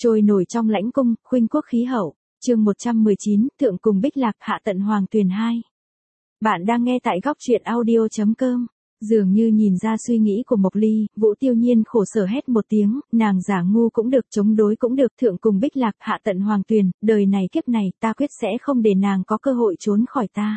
Trôi nổi trong lãnh cung, khuynh quốc khí hậu. Chương 119, Thượng cùng Bích Lạc, hạ tận Hoàng Tuyền 2. Bạn đang nghe tại góc truyện audio.com. Dường như nhìn ra suy nghĩ của Mộc Ly, Vũ Tiêu Nhiên khổ sở hét một tiếng, nàng giả ngu cũng được, chống đối cũng được, Thượng cùng Bích Lạc, hạ tận Hoàng Tuyền, đời này kiếp này, ta quyết sẽ không để nàng có cơ hội trốn khỏi ta.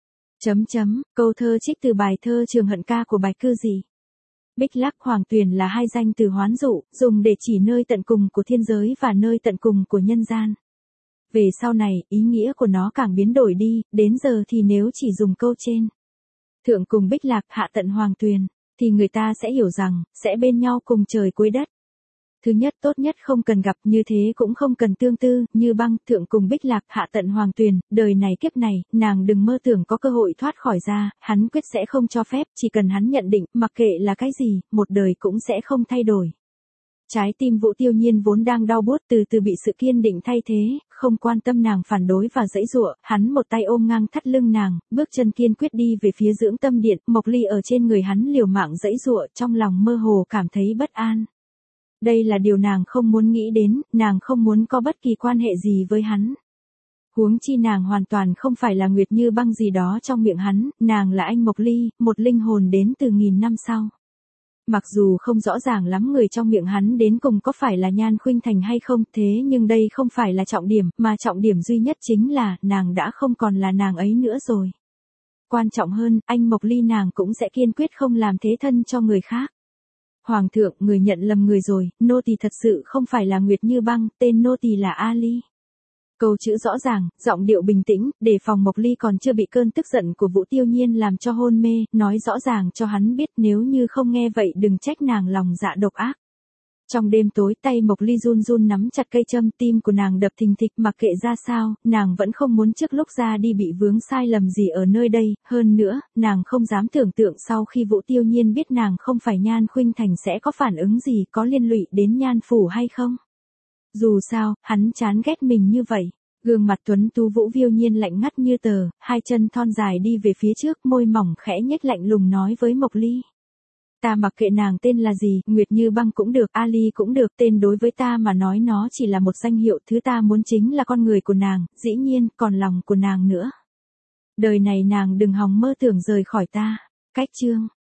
Câu thơ trích từ bài thơ Trường Hận Ca của Bạch Cư Dị. Bích Lạc Hoàng Tuyền là hai danh từ Hoán dụ, dùng để chỉ nơi tận cùng của thiên giới và nơi tận cùng của nhân gian. Về sau này, ý nghĩa của nó càng biến đổi đi, đến giờ thì nếu chỉ dùng câu trên. Thượng cùng Bích Lạc, hạ tận Hoàng Tuyền, thì người ta sẽ hiểu rằng, sẽ bên nhau cùng trời cuối đất. Thứ nhất, tốt nhất không cần gặp, như thế cũng không cần tương tư, như băng. Thượng cùng Bích Lạc, hạ tận Hoàng Tuyền, đời này kiếp này, nàng đừng mơ tưởng có cơ hội thoát khỏi ra, hắn quyết sẽ không cho phép, chỉ cần hắn nhận định, mặc kệ là cái gì, một đời cũng sẽ không thay đổi. Trái tim Vũ Tiêu Nhiên vốn đang đau buốt từ từ bị sự kiên định thay thế, không quan tâm nàng phản đối và giãy giụa, hắn một tay ôm ngang thắt lưng nàng, bước chân kiên quyết đi về phía dưỡng tâm điện. Mộc Ly ở trên người hắn liều mạng giãy giụa, trong lòng mơ hồ cảm thấy bất an. Đây là điều nàng không muốn nghĩ đến, nàng không muốn có bất kỳ quan hệ gì với hắn. Huống chi nàng hoàn toàn không phải là Nguyệt Như Băng gì đó trong miệng hắn, nàng là anh Mộc Ly, một linh hồn đến từ nghìn năm sau. Mặc dù không rõ ràng lắm người trong miệng hắn đến cùng có phải là Nhan Khuynh Thành hay không, thế nhưng đây không phải là trọng điểm, mà trọng điểm duy nhất chính là, nàng đã không còn là nàng ấy nữa rồi. Quan trọng hơn, anh Mộc Ly nàng cũng sẽ kiên quyết không làm thế thân cho người khác. Hoàng thượng, người nhận lầm người rồi, nô tỳ thật sự không phải là Nguyệt Như Băng, tên nô tỳ là Ali. Câu chữ rõ ràng, giọng điệu bình tĩnh, để phòng Mộc Ly còn chưa bị cơn tức giận của Vũ Tiêu Nhiên làm cho hôn mê, nói rõ ràng cho hắn biết nếu như không nghe vậy đừng trách nàng lòng dạ độc ác. Trong đêm tối, tay Mộc Ly run run nắm chặt cây châm, tim của nàng đập thình thịch, mặc kệ ra sao, nàng vẫn không muốn trước lúc ra đi bị vướng sai lầm gì ở nơi đây, hơn nữa, nàng không dám tưởng tượng sau khi Vũ Tiêu Nhiên biết nàng không phải Nhan Khuynh Thành sẽ có phản ứng gì, có liên lụy đến Nhan phủ hay không. Dù sao, hắn chán ghét mình như vậy. Gương mặt tuấn tú Vũ Tiêu Nhiên lạnh ngắt như tờ, hai chân thon dài đi về phía trước, môi mỏng khẽ nhếch lạnh lùng nói với Mộc Ly. Ta mặc kệ nàng tên là gì, Nguyệt Như Băng cũng được, Ali cũng được, tên đối với ta mà nói nó chỉ là một danh hiệu, thứ ta muốn chính là con người của nàng, dĩ nhiên, còn lòng của nàng nữa. Đời này nàng đừng hòng mơ tưởng rời khỏi ta. Cách chương.